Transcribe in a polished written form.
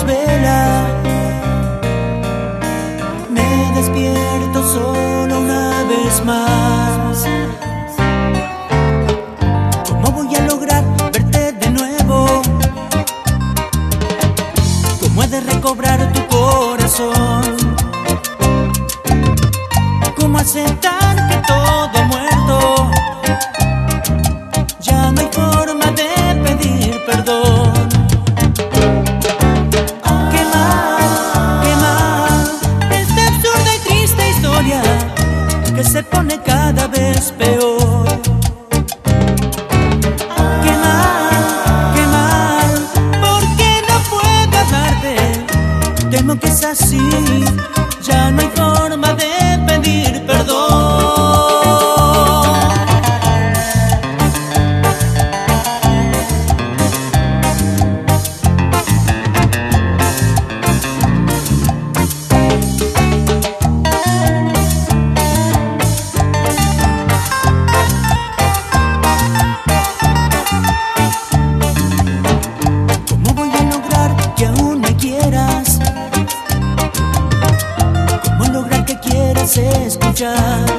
novela. Me despierto solo una vez más. ¿Cómo voy a lograr verte de nuevo? ¿Cómo he de recobrar tu corazón? ¿Cómo aceptar que todo ha muerto? Ya no hay forma de pedir perdón. Qué mal, esta absurda y triste historia que se pone cada vez peor. Qué mal, porque no puedo hablarte. Temo que es así, ya no hay forma de pedir perdón. ¿Cómo voy a lograr que aún me quieras? ¿Cómo lograr que quieras escuchar?